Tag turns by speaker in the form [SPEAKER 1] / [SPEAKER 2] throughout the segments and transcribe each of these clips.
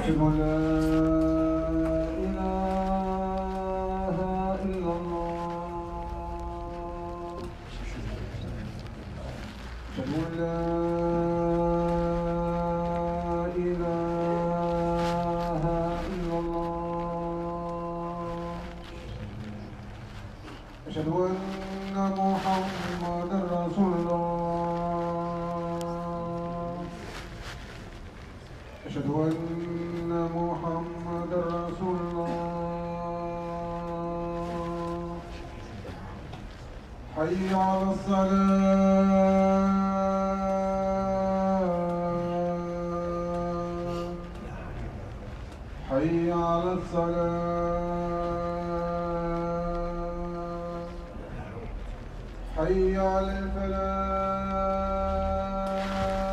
[SPEAKER 1] أشهد أن لا إله إلا الله. أشهد أن لا إله إلا الله. أشهد أن محمدا رسول الله. أشهد أن محمدا رسول الله. حي على الصلاة. حي على الصلاة. حي على الفلاح.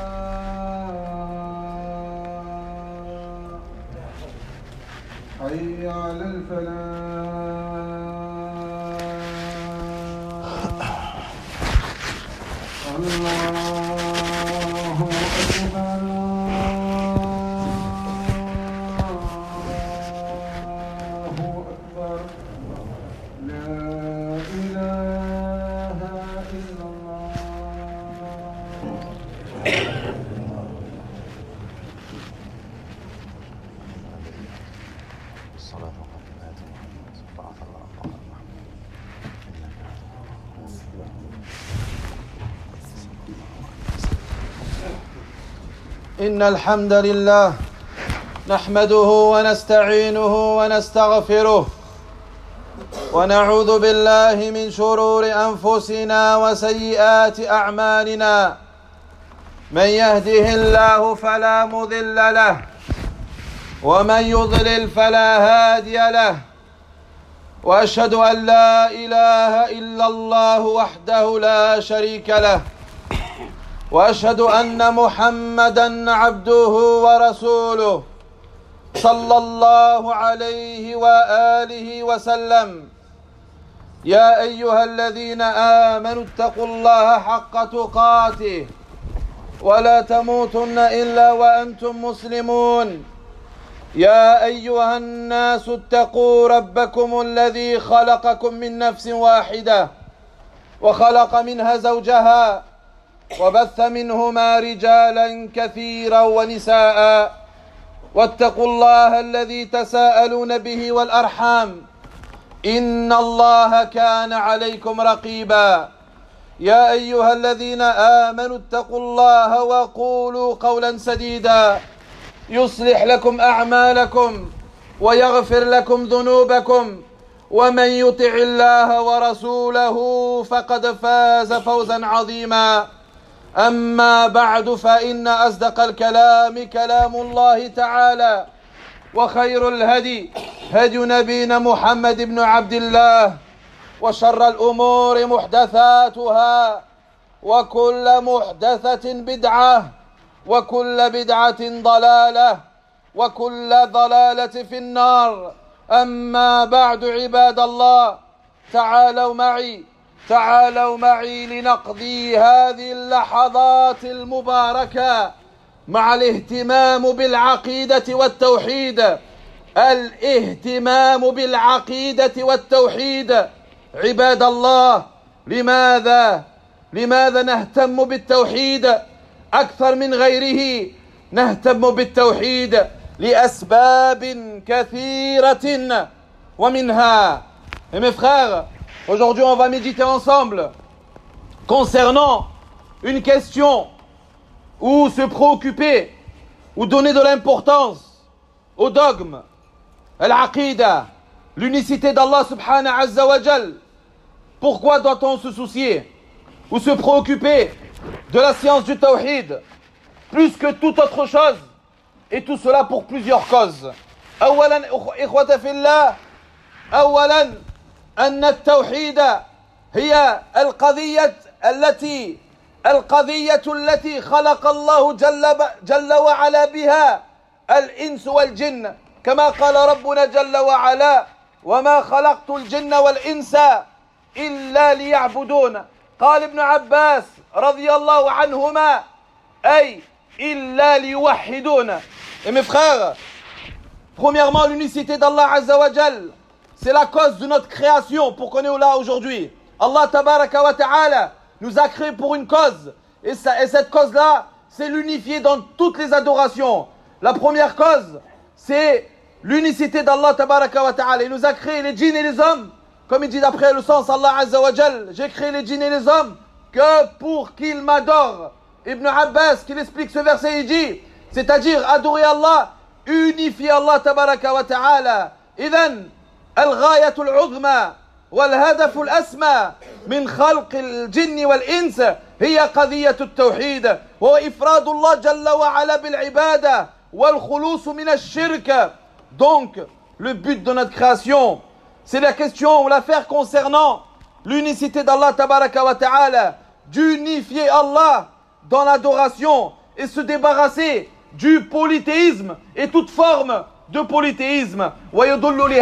[SPEAKER 1] حي على الفلاح. الله أكبر. الله أكبر. لا إله إلا الله.
[SPEAKER 2] إن الحمد لله نحمده ونستعينه ونستغفره ونعوذ بالله من شرور أنفسنا وسيئات أعمالنا. من يهده الله فلا مضل له ومن يضلل فلا هادي له. وأشهد أن لا إله إلا الله وحده لا شريك له. وأشهد أن محمدًا عبده ورسوله صلى الله عليه وآله وسلم. يا أيها الذين آمنوا اتقوا الله حق تقاته ولا تموتن إلا وأنتم مسلمون. يا أيها الناس اتقوا ربكم الذي خلقكم من نفس واحدة وخلق منها زوجها وبث منهما رجالا كثيرا ونساء. واتقوا الله الذي تساءلون به والأرحام إن الله كان عليكم رقيبا. يا أيها الذين آمنوا اتقوا الله وقولوا قولا سديدا يصلح لكم أعمالكم ويغفر لكم ذنوبكم. ومن يطع الله ورسوله فقد فاز فوزا عظيما. أما بعد فإن أصدق الكلام كلام الله تعالى وخير الهدي هدي نبينا محمد بن عبد الله وشر الأمور محدثاتها وكل محدثة بدعة وكل بدعة ضلالة وكل ضلالة في النار. أما بعد عباد الله تعالوا معي لنقضي هذه اللحظات المباركة مع الاهتمام بالعقيدة والتوحيد. الاهتمام بالعقيدة والتوحيد عباد الله. لماذا نهتم بالتوحيد أكثر من غيره؟ نهتم بالتوحيد لأسباب كثيرة ومنها. Et mes frères, aujourd'hui on va méditer ensemble concernant une question ou se préoccuper ou donner de l'importance au dogme, al-aqida, l'unicité d'Allah subhanahu azza wa jal. Pourquoi doit-on se soucier ou se préoccuper de la science du tawhid plus que toute autre chose? Et tout cela pour plusieurs causes. أولا إخوة في الله، أولا أن التوحيد هي القضية التي خلق الله جل وعلا بها الإنس والجن، كما قال ربنا جل وعلا: وما خلقت الجن والإنس إلا ليعبدون. قال ابن عباس رضي الله عنهما: أي إلا ليوحدون. Et mes frères, Premièrement, l'unicité d'Allah Azza wa Jal. C'est la cause de notre création pour qu'on est là aujourd'hui. Allah Tabaraka wa Ta'ala nous a créés pour une cause. Et cette cause-là, c'est l'unifier dans toutes les adorations. La première cause, c'est l'unicité d'Allah Tabaraka wa Ta'ala. Il nous a créé les djinns et les hommes. Comme il dit d'après le sens, Allah Azza wa Jal, j'ai créé les djinns et les hommes que pour qu'ils m'adorent. Ibn Abbas, qui explique ce verset, il dit, c'est-à-dire adorer Allah, unifier Allah Tabaraka wa Ta'ala. إذن الغاية العظمى والهدف الأسمى من خلق الجن والإنس هي قضية التوحيد وهو إفراد الله جل وعلا بالعبادة والخلوص من الشرك. Donc, le but de notre création, c'est la question ou l'affaire concernant l'unicité d'Allah Tabaraka wa Ta'ala, d'unifier Allah dans l'adoration et se débarrasser du polythéisme et toute forme de polythéisme. ويدل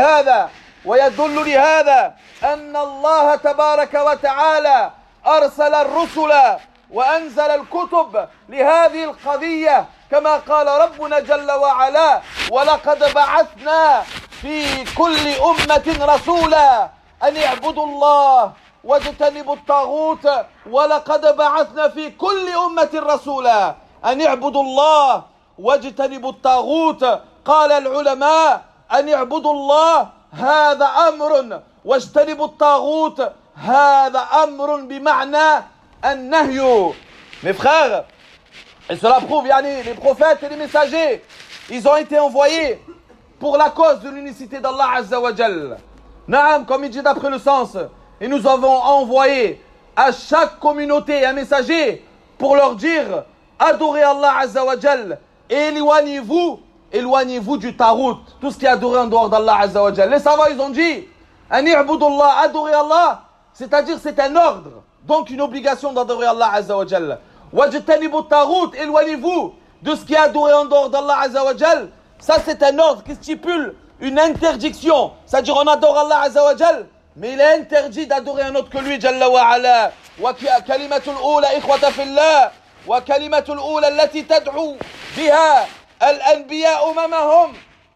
[SPEAKER 2] لهذا أن الله تبارك وتعالى أرسل الرسل وأنزل الكتب لهذه القضية كما قال ربنا جل وعلا ولقد بعثنا في كل أمة رسولا أن اعبدوا الله واجتنبوا الطاغوت ولقد بعثنا في كل أمة رسولا أن اعبدوا الله واجتنبوا الطاغوت. قال العلماء أن اعبدوا الله هذا أمر واجتنبوا الطاغوت هذا أمر بمعنى النهي. Mes frères, et cela prouve, les prophètes et les messagers, ils ont été envoyés pour la cause de l'unicité d'Allah Azza wa Jal. Naam, comme il dit d'après le sens, et nous avons envoyé à chaque communauté un messager pour leur dire adorez Allah Azza wa Jal et éloignez-vous du tarout, tout ce qui est adoré en dehors d'Allah Azza wa Jal. Les savants, ils ont dit Anirbudullah, adorer Allah, c'est-à-dire c'est un ordre, donc une obligation d'adorer Allah Azza wa Jal. Wajtanibu tarout, éloignez-vous de ce qui est adoré en dehors d'Allah Azza wa Jal. Ça, c'est un ordre qui stipule une interdiction. C'est-à-dire, on adore Allah Azza wa Jal, mais il est interdit d'adorer un autre que lui, Jalla wa Ala. Wa kalimatul ula, ikhwata fillah. Wa kalimatul ula, allati tad'u biha al-anbiya umamahum.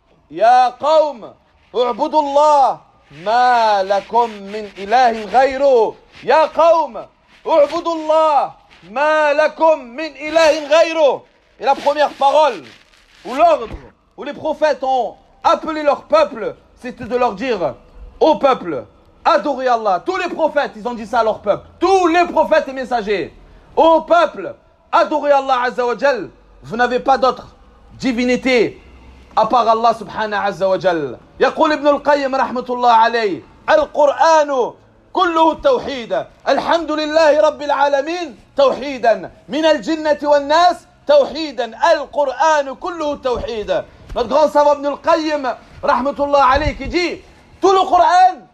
[SPEAKER 2] Ya qawm, u'budu Allah, ma lakum min ilahin ghayru. Ya qawm, u'budu Allah, ma lakum min ilahin ghayru. Et la première parole, ou l'ordre, où les prophètes ont appelé leur peuple, c'était de leur dire au peuple, adorez Allah. Tous les prophètes, ils ont dit ça à leur peuple. Tous les prophètes et messagers. Au peuple, adorez Allah Azza wa Jal. Vous n'avez pas d'autre divinité à part Allah subhanahu Azza wa Jal. يقول ابن القيم رحمة الله عليه القرآن كله التوحيد الحمد لله رب العالمين توحيدا من الجنة والناس توحيدا القرآن كله التوحيد. Notre grand savant Ibn al-Qayyim, rahmatullah alayhi, qui dit tout le Coran,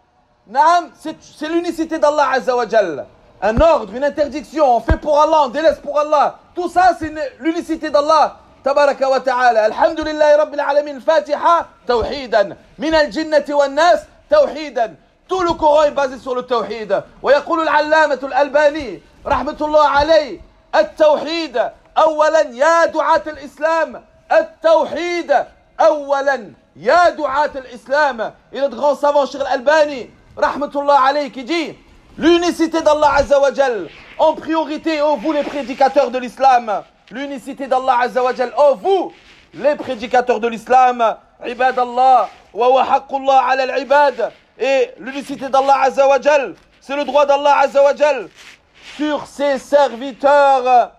[SPEAKER 2] c'est l'unicité d'Allah Azza wa Jal. Un ordre, une interdiction, on fait pour Allah, on délaisse pour Allah. Tout ça, c'est l'unicité d'Allah, tabaraka wa ta'ala. Alhamdulillahi rabbil alamin, al-Fatiha, tawhidan. Min al-jinnati wa nas, tawhidan. Tout le Coran est basé sur le tawhid. Wa yaqulu al-allamatu al-Albani, rahmatullah alayhi, al-tawhid, awalan ya du'at al-Islam. التوحيد أولا يا دعاة الإسلام. Et le grand savant Cheikh Al-Albani rahmatullah alayhi qui dit l'unicité d'Allah Azza wa Jal en priorité, oh vous les prédicateurs de l'islam, l'unicité d'Allah Azza wa Jal, oh vous les prédicateurs de l'islam, ibadallah wa huwa haqqullah ala al-ibad. Et l'unicité d'Allah Azza wa Jal, c'est le droit d'Allah Azza wa Jal sur ses serviteurs.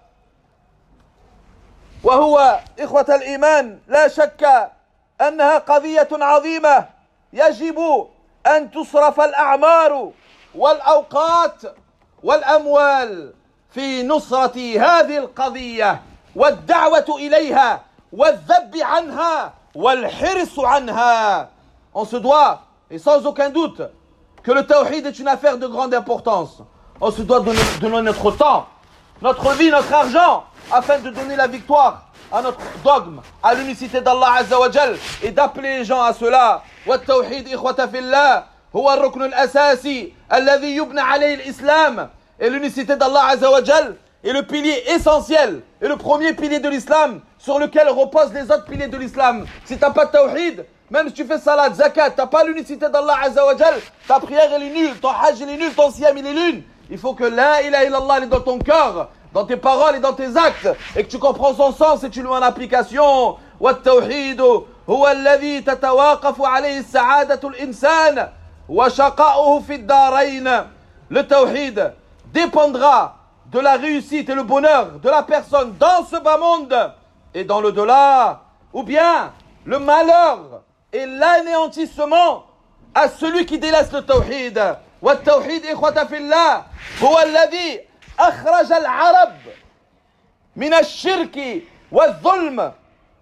[SPEAKER 2] وهو إخوة الإيمان لا شك أنها قضية عظيمة يجب أن تصرف الأعمار والأوقات والأموال في نصرة هذه القضية والدعوة إليها والذب عنها والحرص عنها. On se doit, et sans aucun doute, que le tawhid est une affaire de grande importance. On se doit donner notre temps, notre vie, notre argent, afin de donner la victoire à notre dogme, à l'unicité d'Allah Azza wa Jal, et d'appeler les gens à cela. والتوحيد إخوة في الله هو الركن الأساسي الذي يبنى عليه الإسلام. Et l'unicité d'Allah Azza wa Jal est le pilier essentiel et le premier pilier de l'islam sur lequel reposent les autres piliers de l'islam. Si tu n'as pas de tawhid, même si tu fais salat, zakat, tu n'as pas l'unicité d'Allah Azza wa Jal, ta prière elle est nulle, ton hajj il est nul, ton siyam il est nul. Il faut que la ilaha illallah elle est dans ton cœur, dans tes paroles et dans tes actes, et que tu comprends son sens et tu le mets en application. والتوحيد هو الذي تتواقف عليه السعادة الإنسان وشقاؤه في الدارين. Le tawhid dépendra de la réussite et le bonheur de la personne dans ce bas monde et dans le delà, ou bien le malheur et l'anéantissement à celui qui délaisse le tawhid. والتوحيد إخوة في الله هو الذي أخرج العرب من الشرك والظلم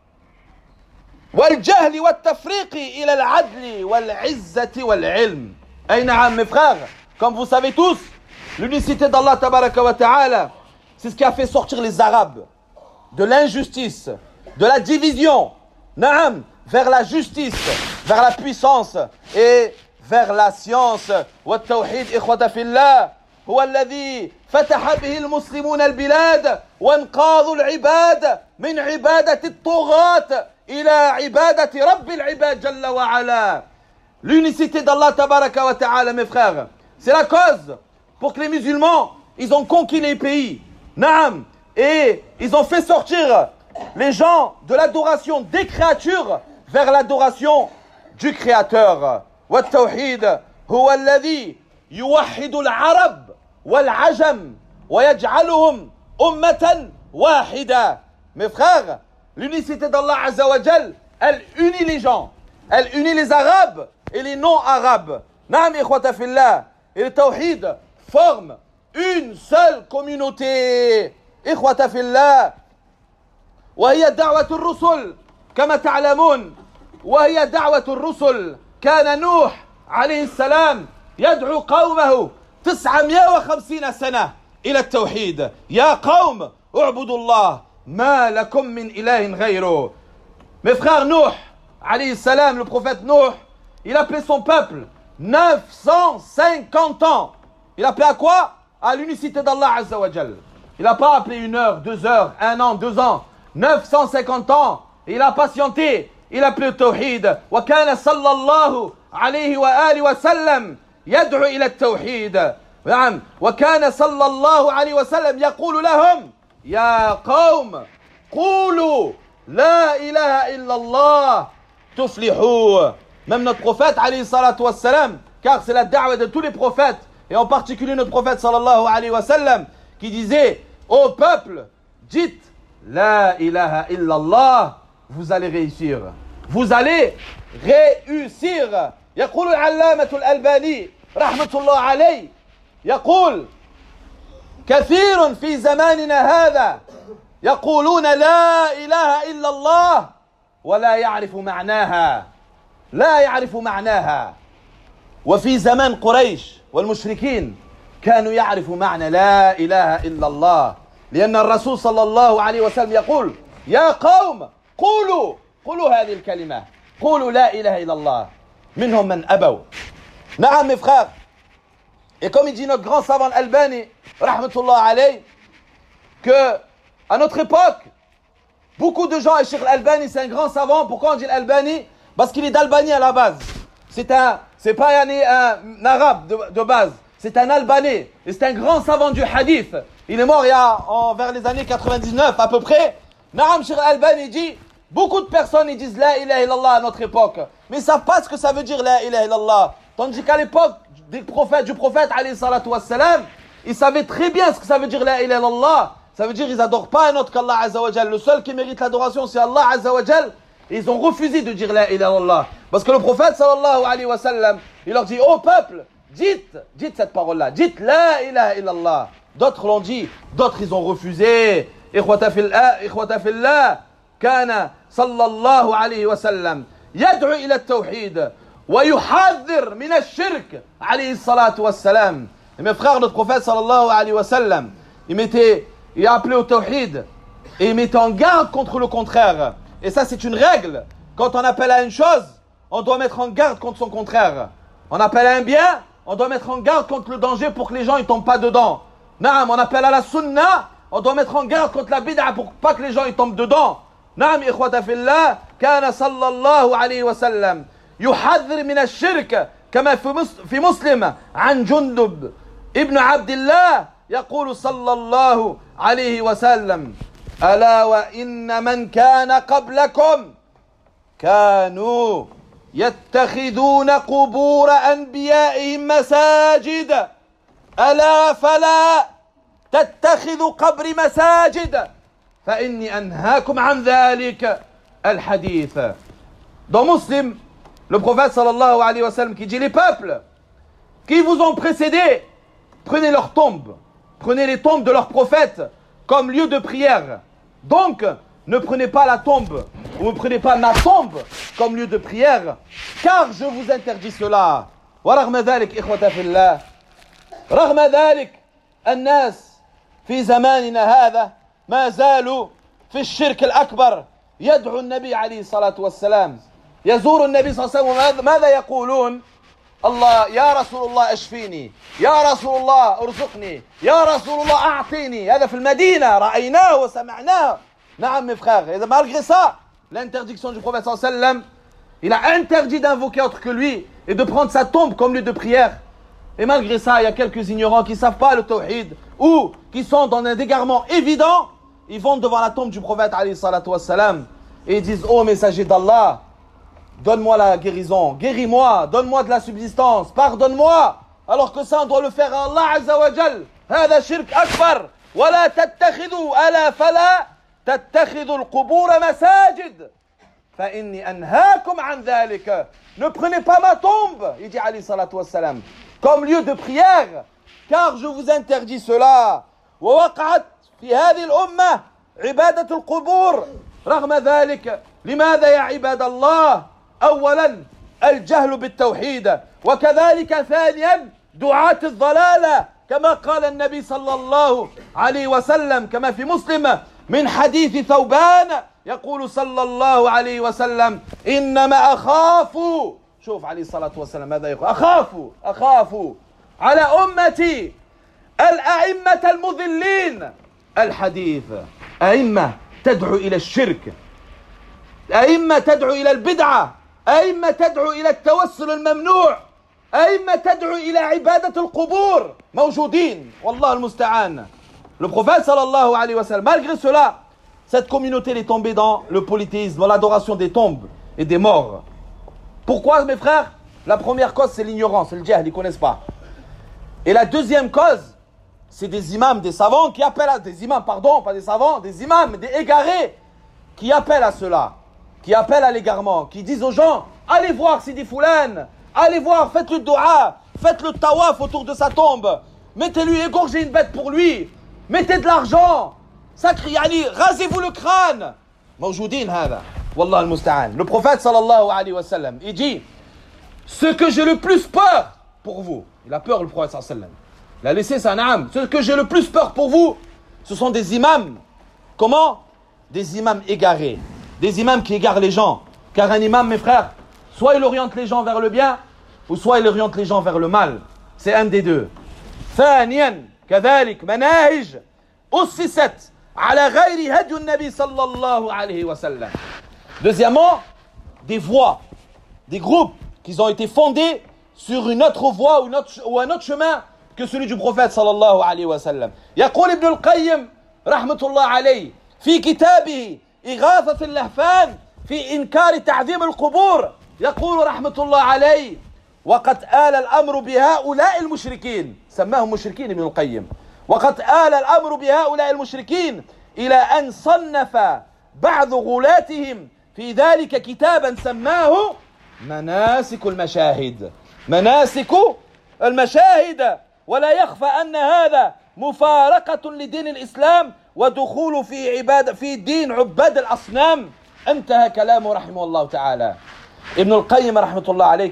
[SPEAKER 2] والجهل والتفريق إلى العدل والعزة والعلم. أي نعم mes frères, comme vous savez tous, l'unicité d'Allah tabaraka wa ta'ala, c'est ce qui a fait sortir les Arabes de l'injustice, de la division, naam, vers la justice, vers la puissance et vers la science. والتوحيد إخوة في الله هو الذي فتح به المسلمون البلاد وانقاذوا العباد من عبادة الطغاة إلى عبادة رب العباد جل وعلا. L'unicité d'Allah tabaraka wa ta'ala, mes frères, c'est la cause pour que les musulmans, ils ont conquis les pays, naam, et ils ont fait sortir les gens de l'adoration des créatures vers l'adoration du Créateur. والتوحيد هو الذي يوحد العرب والعجم ويجعلهم أمة واحدة. Mes frères, l'unicité d'Allah Azza wa Jal, elle unit les gens, elle unit les Arabes et les non-Arabes. Naam ikhwata fillah. Et le tawhid forme une seule communauté. إخوة في الله. وهي دعوة الرسل كما تعلمون. وهي دعوة الرسل. كان نوح عليه السلام يدعو قومه 950 سنة إلى التوحيد. يا قوم اعبدوا الله ما لكم من إله غيره. Mes frères, Nuh alayhi salam, le prophète Nuh, il appelait son peuple 950 ans. Il appelait à quoi? À l'unicité d'Allah Azza wa Jal. Il n'a pas appelé 1 heure, 2 heures, 1 an, 2 ans. 950 ans. Il a patienté. Il a appelé le tawhid. وكان صلى الله عليه وآله وسلم يدعو إلى التوحيد. نعم. وكان صلى الله عليه وسلم يقول لهم يا قوم قولوا لا إله إلا الله تفلحوا. Même notre prophète alayhi salatu wassalam, car c'est la da'wa de tous les prophètes, et en particulier notre prophète sallallahu alayhi wa sallam, qui disait au peuple, dites la ilaha illallah, vous allez réussir. Vous allez réussir. يقول العلامة الألباني رحمة الله عليه يقول كثير في زماننا هذا يقولون لا إله إلا الله ولا يعرف معناها. لا يعرف معناها. وفي زمان قريش والمشركين كانوا يعرفوا معنى لا إله إلا الله، لأن الرسول صلى الله عليه وسلم يقول يا قوم قولوا هذه الكلمة، قولوا لا إله إلا الله. منهم من أبوا. نعم mes frères. Et comme il dit notre grand savant Albani rahmatullah alayh, que à notre époque beaucoup de gens, et Cheikh Albani c'est un grand savant. Pourquoi on dit Albani? Parce qu'il est d'Albanie à la base. C'est pas un arabe de base. C'est un Albanais. Et c'est un grand savant du hadith. Il est mort vers les années 99 à peu près. Naam, Cheikh Albani dit, beaucoup de personnes ils disent la ilaha illallah à notre époque. Mais ils ne savent pas ce que ça veut dire la ilaha illallah. Tandis qu'à l'époque du prophète alayhi salatu wassalam, ils savaient très bien ce que ça veut dire la ilaha illallah. Ça veut dire qu'ils n'adorent pas un autre qu'Allah Azza wa Jal. Le seul qui mérite l'adoration c'est Allah Azza wa Jal. Ils ont refusé de dire la ilaha illallah. Parce que le prophète sallallahu alayhi wa sallam, il leur dit, ô peuple, dites cette parole-là, dites la ilaha illallah. D'autres l'ont dit, d'autres ils ont refusé. Ikhwata fillah, kana sallallahu alayhi wa sallam yad'u ila at-tawhid wa yuhadhir min ash-shirk alayhi salatu wassalam. Et mes frères, notre prophète sallallahu alayhi wa sallam, il a appelé au tawhid et il mettait en garde contre le contraire. Et ça c'est une règle. Quand on appelle à une chose, on doit mettre en garde contre son contraire. On appelle à un bien, on doit mettre en garde contre le danger pour que les gens ne tombent pas dedans. Naam, on appelle à la sunna, on doit mettre en garde contre la bid'a pour pas que les gens ils tombent dedans. نعم إخوة في الله كان صلى الله عليه وسلم يحذر من الشرك كما في مسلم عن جندب ابن عبد الله يقول صلى الله عليه وسلم ألا وإن من كان قبلكم كانوا يتخذون قبور أنبيائهم مساجد ألا فلا تتخذوا قبر مساجد فإني أنهاكم عن ذلك الحديث. Dans Muslim, le prophète sallallahu alayhi wa sallam qui dit les peuples qui vous ont précédés, prenez leurs tombes, prenez les tombes de leurs prophètes comme lieu de prière. Donc, ne prenez pas la tombe, ou ne prenez pas ma tombe comme lieu de prière, car je vous interdis cela. ورغم ذلك إخوة في الله رغم ذلك الناس في زماننا هذا ما زالوا في الشرك الأكبر يدعو النبي عليه الصلاة والسلام يزور النبي صلى الله عليه وسلم ماذا يقولون الله يا رسول الله اشفيني يا رسول الله ارزقني يا رسول الله أعطيني. هذا في المدينة رأيناه وسمعناه. نعم mes frères. Et malgré ça l'interdiction du prophète sallallahu alayhi wa sallam, il a interdit d'invoquer autre que lui et de prendre sa tombe comme lieu de prière. Et malgré ça, il y a quelques ignorants qui ne savent pas le tawhid ou qui sont dans un égarement évident. Ils vont devant la tombe du prophète alayhi salatu wassalam et ils disent oh messager d'Allah, donne-moi la guérison, guéris-moi, donne-moi de la subsistance, pardonne-moi. Alors que ça on doit le faire à Allah azza wa jal. هذا شرك أكبر ولا تتخذوا ألا فلا تتخذوا القبور مساجد فإني أنهاكم عن ذلك. Ne prenez pas ma tombe, il dit alayhi salatu wassalam, comme lieu de prière, car je vous interdis cela. ووقعت في هذه الأمة عبادة القبور رغم ذلك. لماذا يا عباد الله؟ أولا الجهل بالتوحيد، وكذلك ثانيا دعاة الضلالة كما قال النبي صلى الله عليه وسلم كما في مسلم من حديث ثوبان يقول صلى الله عليه وسلم إنما أخاف، شوف عليه الصلاة والسلام ماذا يقول، أخاف على أمتي الأئمة المضلين. الحديث أئمة تدعو إلى الشرك، أئمة تدعو إلى البدعة، أئمة تدعو إلى التوسل الممنوع، أئمة تدعو إلى عبادة القبور موجودين والله المستعان. Le prophète sallallahu alayhi wa sallam, malgré cela, cette communauté est tombée dans le polythéisme, dans l'adoration des tombes et des morts. Pourquoi mes frères? La première cause c'est l'ignorance, c'est le jahl, ils ne connaissent pas. Et la deuxième cause, c'est des imams, des savants qui appellent à... Des imams, pardon, pas des savants, des imams, des égarés qui appellent à cela, qui appellent à l'égarement, qui disent aux gens, allez voir Sidi Foulan, allez voir, faites le dua, faites le tawaf autour de sa tombe, mettez-lui, égorgez une bête pour lui, mettez de l'argent, rasez-vous le crâne. Mawjoudin hada, wallah al-musta'an. Le prophète sallallahu alayhi wa sallam, il dit, ce que j'ai le plus peur pour vous, il a peur le prophète sallallahu alayhi wa sallam, il a laissé sa naam, ce que j'ai le plus peur pour vous, ce sont des imams. Comment? Des imams égarés, des imams qui égarent les gens. Car un imam, mes frères, soit il oriente les gens vers le bien, ou soit il oriente les gens vers le mal. C'est un des deux. ثانيا كذلك مناهج أسست على غير هدي النبي صلى الله عليه وسلم. Deuxièmement, des voies, des groupes qui ont été fondés sur une autre voie ou un autre chemin que celui du prophète صلى الله عليه وسلم. يقول ابن القيم رحمة الله عليه في كتابه إغاثة اللهفان في إنكار تعظيم القبور يقول رحمة الله عليه وقد آل الأمر بهؤلاء المشركين، سماهم مشركين ابن القيم، وقد آل الأمر بهؤلاء المشركين إلى أن صنف بعض غلاتهم في ذلك كتابا سماه مناسك المشاهد. مناسك المشاهد. ولا يخفى أن هذا مفارقة لدين الإسلام ودخول في دين عباد الأصنام. انتهى كلامه رحمه الله تعالى. Ibn al-Qayyim rahmatullah alayhi,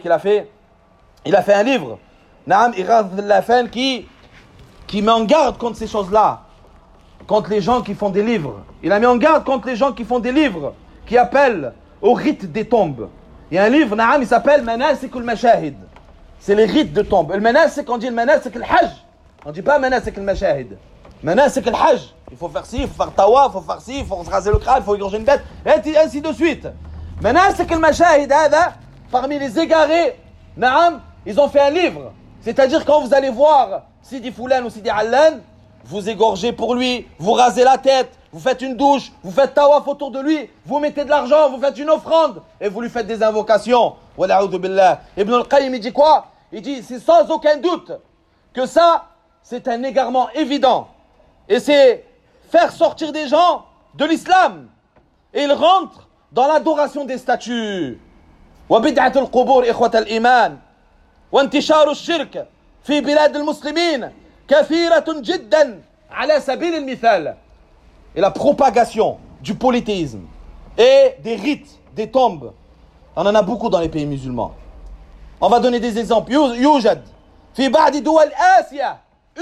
[SPEAKER 2] il a fait un livre, Naam Ighath al-Lahfan, qui met en garde contre ces choses-là, contre les gens qui font des livres. Il a mis en garde contre les gens qui font des livres, qui appellent au rite des tombes. Il y a un livre, Naam, il s'appelle Manasik al-Mashahid. C'est les rites de tombes. Le manasik, on dit le manasik al-Hajj. On ne dit pas manasik al-Mashahid. Manasik al-Hajj. Il faut faire ci, il faut faire tawa, il faut faire ci, il faut se raser le crâne, il faut égorger une bête, et ainsi de suite. Manasik al-mashahid hada, parmi les égarés, naam, ils ont fait un livre. C'est-à-dire quand vous allez voir Sidi Foulan ou Sidi Allan, vous égorgez pour lui, vous rasez la tête, vous faites une douche, vous faites tawaf autour de lui, vous mettez de l'argent, vous faites une offrande et vous lui faites des invocations. Wala'oudou billah. Ibn al-Qayyim il dit quoi? Il dit c'est sans aucun doute que ça c'est un égarement évident et c'est faire sortir des gens de l'islam et ils rentrent dans l'adoration des statues. Wa bid'at al-qubur ikhwat al-iman wa intisharu al-shirk fi bilad al-muslimin كثيرة جدا على سبيل المثال. Et la propagation du polythéisme et des rites, des tombes, on en a beaucoup dans les pays musulmans. On va donner des exemples. يوجد في بعض دول آسيا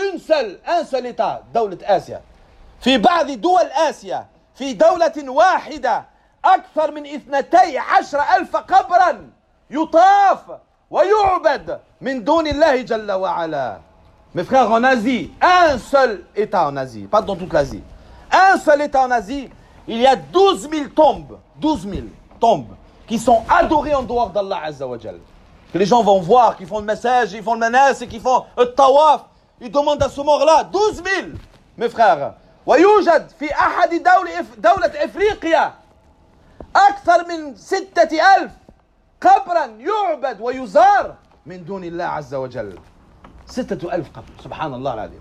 [SPEAKER 2] un seul état دولة آسيا في بعض دول آسيا في دولة واحدة أكثر من 12,000 قبرا يطاف ويعبد من دون الله جل وعلا. Mes frères, en Asie, un seul État en Asie, pas dans toute l'Asie, un seul État en Asie, il y a 12 000 tombes, 12 000 tombes qui sont adorées en dehors d'Allah Azza wa Jal. Que les gens vont voir, qui font le message, ils font le manas, qui font le tawaf, ils demandent à ce mort-là, 12 000, mes frères. ويوجد في أحد دولة إفريقيا أكثر من 6,000 قبرا يعبد ويزار من دون الله عز وجل. 6,000 قبر, subhanallah al-adim.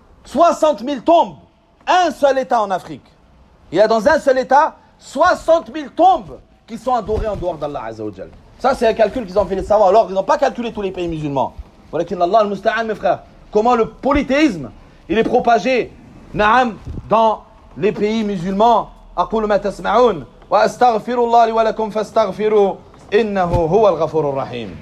[SPEAKER 2] 60 000 tombes, un seul État en Afrique. Il y a dans un seul État 60 000 tombes qui sont adorées en dehors d'Allah Azza wa Jal. Ça, c'est un calcul qu'ils ont fait les savants. Alors, ils n'ont pas calculé tous les pays musulmans. Walakin Allah al-musta'an, mes frères. Comment le polythéisme, il est propagé, na'am, dans les pays musulmans. أقول ما تسمعون وأستغفر الله لي ولكم فاستغفروا إنه هو الغفور الرحيم.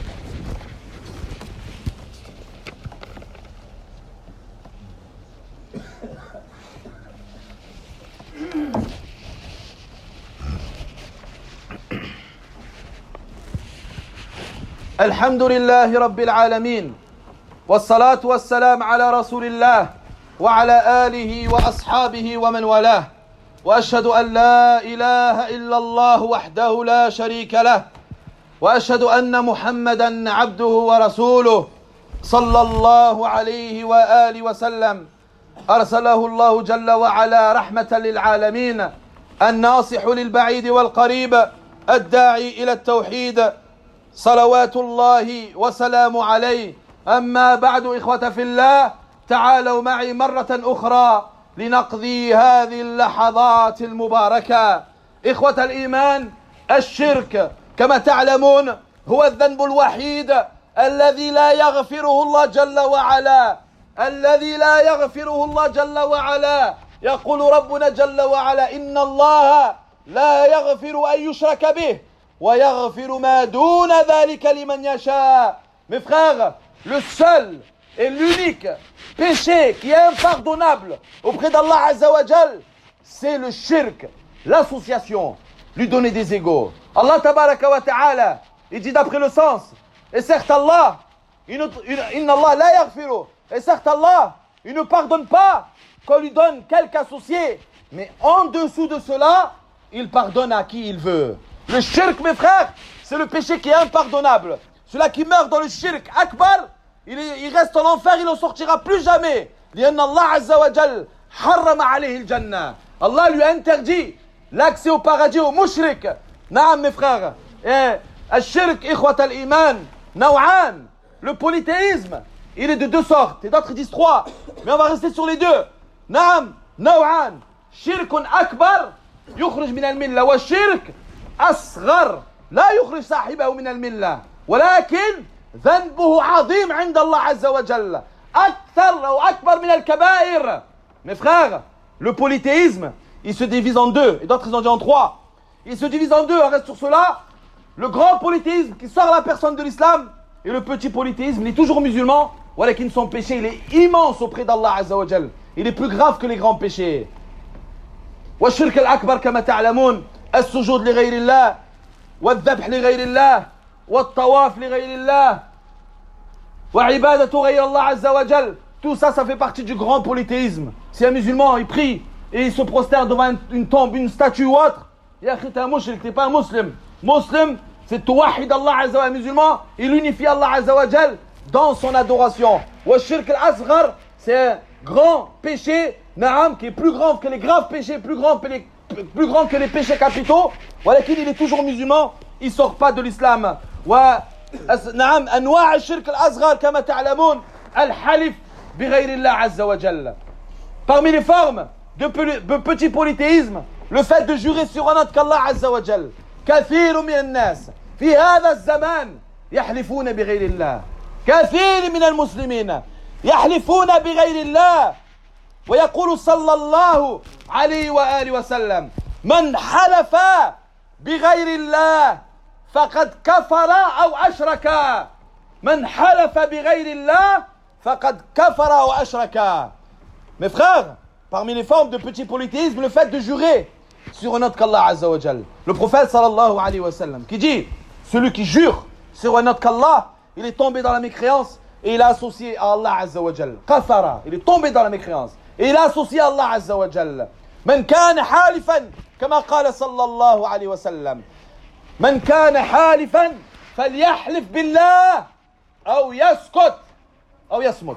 [SPEAKER 2] الحمد لله رب العالمين والصلاة والسلام على رسول الله وعلى آله وأصحابه ومن والاه وأشهد أن لا إله إلا الله وحده لا شريك له وأشهد أن محمدا عبده ورسوله صلى الله عليه وآله وسلم أرسله الله جل وعلا رحمة للعالمين الناصح للبعيد والقريب الداعي إلى التوحيد صلوات الله وسلام عليه. أما بعد إخوة في الله تعالوا معي مرة أخرى لنقضي هذه اللحظات المباركة. إخوة الإيمان الشرك كما تعلمون هو الذنب الوحيد الذي لا يغفره الله جل وعلا الذي لا يغفره الله جل وعلا. يقول ربنا جل وعلا إن الله لا يغفر أن يشرك به ويغفر ما دون ذلك لمن يشاء. Mes frères, le seul et l'unique péché qui est impardonnable auprès d'Allah Azza wa Jal, c'est le shirk, l'association, lui donner des égaux. Allah tabaraka wa ta'ala, il dit d'après le sens, et certes Allah, inna Allah la yaghfiru, et certes Allah, il ne pardonne pas qu'on lui donne quelque associé, mais en dessous de cela, il pardonne à qui il veut. Le shirk, mes frères, c'est le péché qui est impardonnable. Celui qui meurt dans le shirk akbar, il reste en enfer, il n'en sortira plus jamais. لأن Allah Azza wa Jal حرم عليه الجنة. Allah lui a interdit l'accès au paradis au mushrik. Naam, mes frères. Et الشرك إخوة الإيمان نوعان. Le polythéisme, il est de deux sortes. Et d'autres disent trois. Mais on va rester sur les deux. Naam, نوعان. شرك أكبر يخرج من الملة والشرك أصغر لا يخرج صاحبه من الملة ولكن ذنبه عظيم عند الله عز وجل أكثر أو أكبر من الكبائر. Mes frères, le polythéisme, il se divise en deux, et d'autres ils ont dit en trois. Il se divise en deux, on reste sur cela. Le grand polythéisme qui sort la personne de l'islam, et le petit polythéisme, il est toujours musulman, ولكن son péché, il est immense auprès d'Allah Azza wa Jal. Il est plus grave que les grands péchés. والشرك الأكبر كما تعلمون السجود لغير الله والذبح لغير الله والطواف لغير الله وعبادة غير الله عز وجل. Tout ça, ça fait partie du grand polythéisme. Si un musulman il prie et il se prosterne devant une tombe, une statue ou autre, ya akhi, t'es un mushrik, t'es pas un musulman. Muslim, c'est touwahid Allah Azza wa Jal. Musulman, il unifie Allah Azza wa Jal dans son adoration. Wa shirk al-asghar, c'est un grand péché, naam, qui est plus grand que les graves péchés, plus grand que les péchés capitaux. Walakin il est toujours musulman, il ne sort pas de l'islam. نعم أنواع الشرك الأصغر كما تعلمون الحلف بغير الله عز وجل. Parmi les formes de petit polythéisme, le fait de jurer sur un autre qu'Allah عز وجل. كثير من الناس في هذا الزمان يحلفون بغير الله. كثير من المسلمين يحلفون بغير الله. ويقول صلى الله عليه وآله وسلم: من حلف بغير الله فقد كفر أو أشرك. من حلف بغير الله فقد كفر أو أشرك. Mes frères, parmi les formes de petit polythéisme, le fait de jurer sur un autre qu'Allah Azza wa Jal. Le prophète sallallahu alayhi wa sallam qui dit: celui qui jure sur un autre qu'Allah, il est tombé dans la mécréance et il a associé à Allah Azza wa Jal. Kafara, il est tombé dans la mécréance et il a associé à Allah Azza wa Jal. من كان حالفا كما قال صلى الله عليه وسلم: من كان حالفا فليحلف بالله أو يسكت أو يصمت.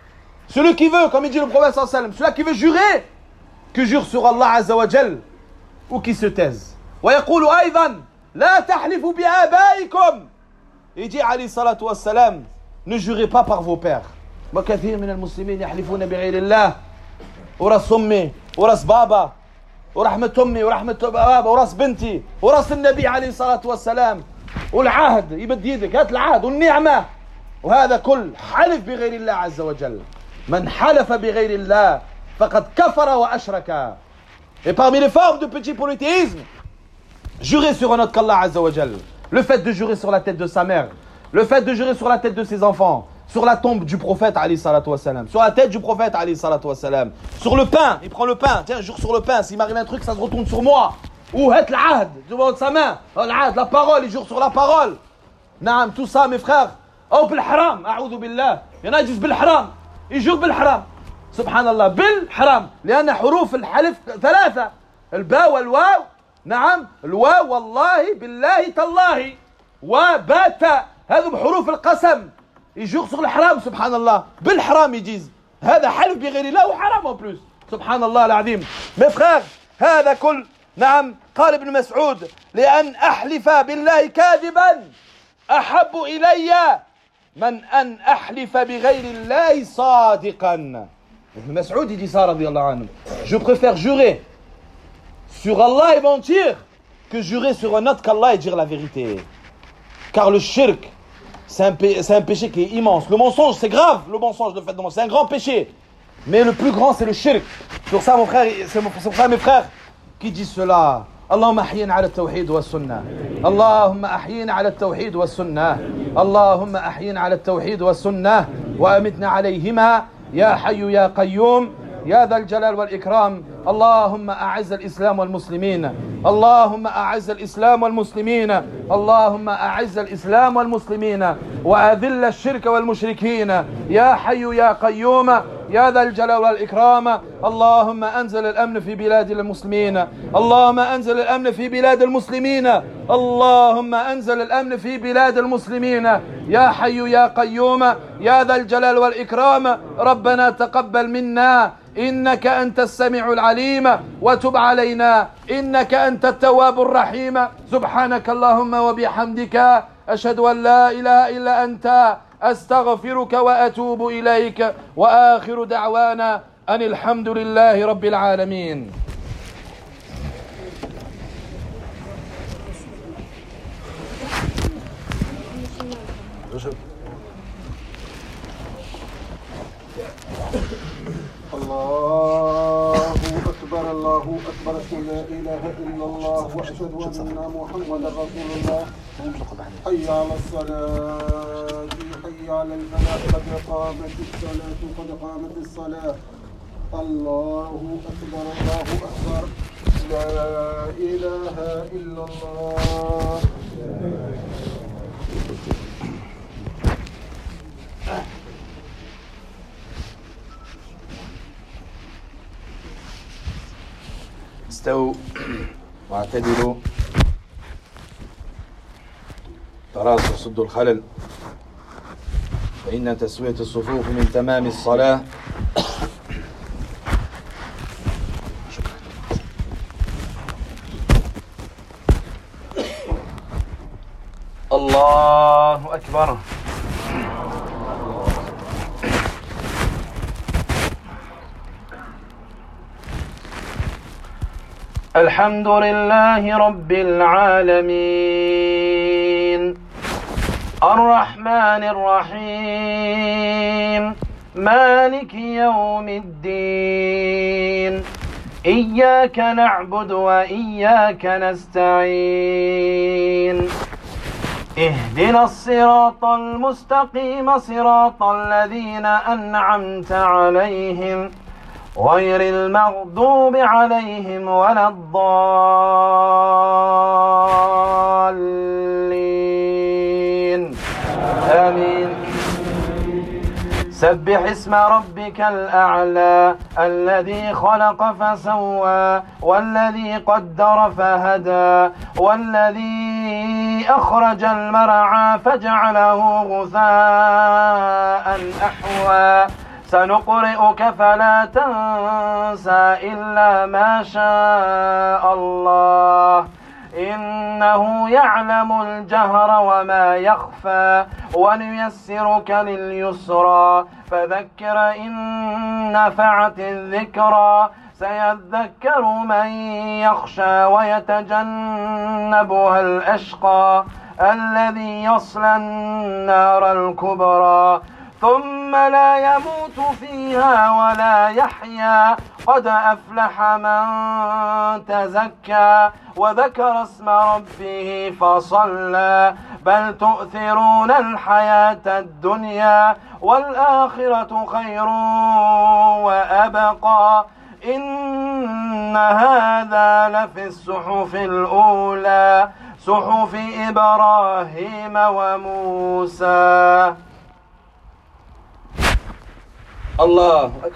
[SPEAKER 2] Celui qui veut, comme il dit le prophète sallallahu alayhi wa sallam, celui qui veut jurer, que jure sur Allah Azza wa Jal ou qui se taise. ويقول أيضا: لا تحلفوا بآبائكم. Il dit عليه الصلاة والسلام: ne jurez pas par vos pères. وكثير من المسلمين يحلفون بغير الله. وراس أمي وراس بابا ورحمة أمي ورحمة بابا وراس بنتي وراس النبي عليه الصلاة والسلام والعهد، يمد يدك هات العهد والنعمة، وهذا كل حلف بغير الله عز وجل. من حلف بغير الله فقد كفر وأشرك. Et parmi les formes de petit polythéisme, jurer sur un autre qu'Allah Azza wa Jal. Le fait de jurer sur la tête de sa mère, le fait de jurer sur la tête de ses enfants, sur la tombe du prophète alayhi salatu wassalam, sur la tête du prophète alayhi salatu wassalam, sur le pain, il prend le pain, tiens, je jure sur le pain, s'il m'arrive un truc, ça se retourne sur moi. Ou het l'ahd, devant sa main, l'ahd, la parole, il jure sur la parole. Naam, tout ça mes frères. Ou bil haram, a'udhu billah. Il y en a qui disent bil haram, ils jurent bil haram. Subhanallah, bil haram. لأن حروف الحلف ثلاثة. الباء والواو. نعم، الواو والله بالله تالله. وبات. هذا بحروف القسم. Ils jurent sur le haram, subhanallah. Bil haram, ils disent. هذا حلف بغير الله وحرام en plus. Subhanallah العظيم. Mes frères, هذا كل. نعم، قال ابن مسعود: لأن أحلف بالله كاذبا أحب إلي من أن أحلف بغير الله صادقا. Ibn Mas'ud il dit ça radiyallahu anhu: je préfère jurer sur Allah et mentir que jurer sur un autre qu'Allah et dire la vérité. Car le shirk, c'est un péché qui est immense. Le mensonge, c'est grave, le mensonge, le fait de mentir, c'est un grand péché. Mais le plus grand, c'est le shirk. Sur ça, mon frère, c'est pour ça mes frères qui disent cela. اللهم أحينا على التوحيد والسنة. اللهم أحينا على التوحيد والسنة. اللهم أحينا على التوحيد والسنة وأمتنا عليهما يا حي يا قيوم يا ذا الجلال والإكرام. اللهم أعز الإسلام والمسلمين. اللهم أعز الإسلام والمسلمين. اللهم أعز الإسلام والمسلمين وأذل الشرك والمشركين يا حي يا قيوم يا ذا الجلال والإكرام. اللهم أنزل الأمن في بلاد المسلمين. اللهم أنزل الأمن في بلاد المسلمين. اللهم أنزل الأمن في بلاد المسلمين يا حي يا قيوم يا ذا الجلال والإكرام. ربنا تقبل منا إنك أنت السميع العليم وتب علينا إنك أنت التواب الرحيم. سبحانك اللهم وبحمدك أشهد أن لا إله إلا أنت أستغفرك وأتوب إليك وآخر دعوانا أن الحمد لله رب العالمين.
[SPEAKER 1] الله أكبر الله أكبر أشهد لا إله إلا الله وأشهد أن محمدا رسول الله. حي على الصلاة حي على الفلاح قد قامت الصلاة قد قامت الصلاة. الله أكبر الله أكبر لا إله إلا الله.
[SPEAKER 2] استووا واعتدلوا تراصوا صدوا الخلل، فإن تسوية الصفوف من تمام الصلاة. الله أكبر. الحمد لله رب العالمين الرحمن الرحيم مالك يوم الدين إياك نعبد وإياك نستعين اهدنا الصراط المستقيم صراط الذين أنعمت عليهم غير المغضوب عليهم ولا الضالين آمين. سبح اسم ربك الأعلى الذي خلق فسوى والذي قدر فهدى والذي أخرج المرعى فجعله غثاء أحوى سنقرئك فلا تنسى إلا ما شاء الله إنه يعلم الجهر وما يخفى ونيسرك لليسرى فذكر إن نفعت الذكرى سيذكر من يخشى ويتجنبها الأشقى الذي يصلى النار الكبرى ثم لا يموت فيها ولا يحيا قد أفلح من تزكى وذكر اسم ربه فصلى بل تؤثرون الحياة الدنيا والآخرة خير وأبقى إن هذا لفي الصحف الأولى صحف إبراهيم وموسى. الله أكبر.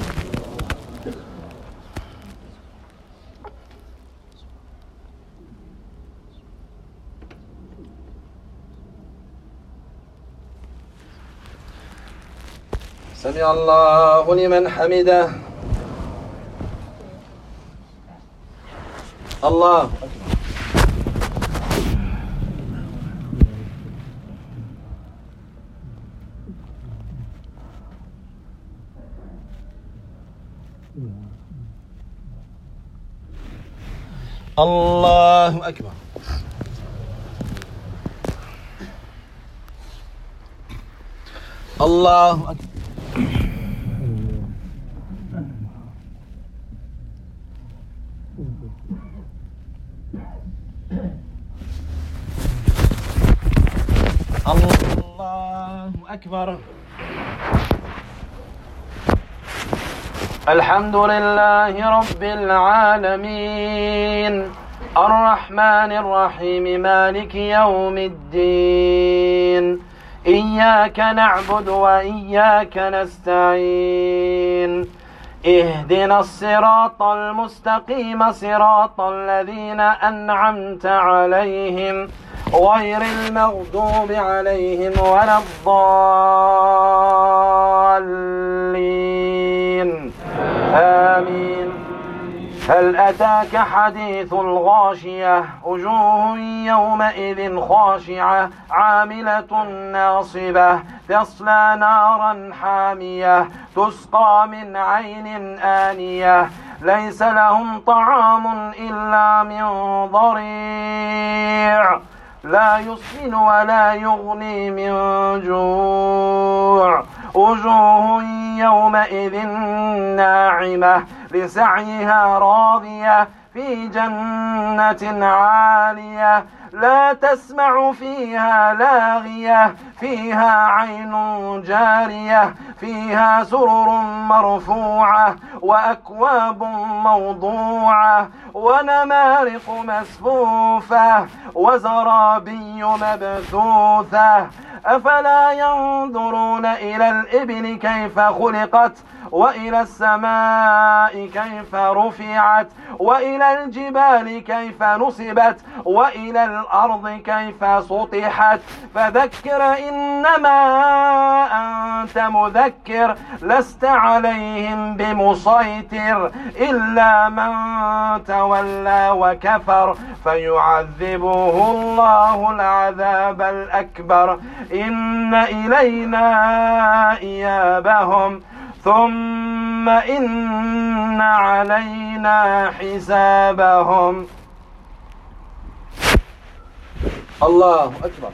[SPEAKER 2] سمع الله لمن حمده. الله أكبر. الله أكبر. الله أكبر. الله أكبر. الحمد لله رب العالمين الرحمن الرحيم مالك يوم الدين إياك نعبد وإياك نستعين اهدنا الصراط المستقيم صراط الذين أنعمت عليهم غير المغضوب عليهم ولا الضالين آمين. هل أتاك حديث الغاشية وجوه يومئذ خاشعة عاملة ناصبة تصلى نارا حامية تسقى من عين آنية ليس لهم طعام إلا من ضريع لا يسمن ولا يغني من جوع وجوه يومئذ ناعمة لسعيها راضية في جنة عالية لا تسمع فيها لاغية فيها عين جارية فيها سرر مرفوعة وأكواب موضوعة ونمارق مسفوفة وزرابي مبثوثة أفلا ينظرون إلى الإبل كيف خلقت وإلى السماء كيف رفعت وإلى الجبال كيف نصبت وإلى الأرض كيف سطحت فذكر إنما أنت مذكر لست عليهم بمسيطر إلا من تولى وكفر فيعذبه الله العذاب الأكبر إن إلينا إيابهم ثم إن علينا حسابهم. الله أكبر.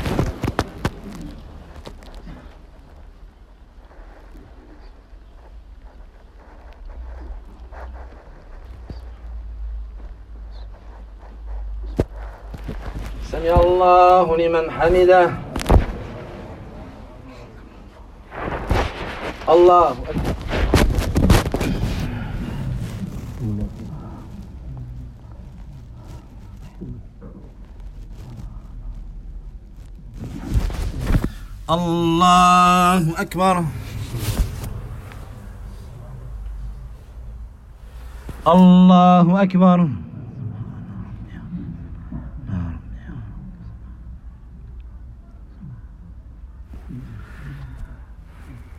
[SPEAKER 2] سمع الله لمن حمده. الله أكبر. الله أكبر. الله أكبر.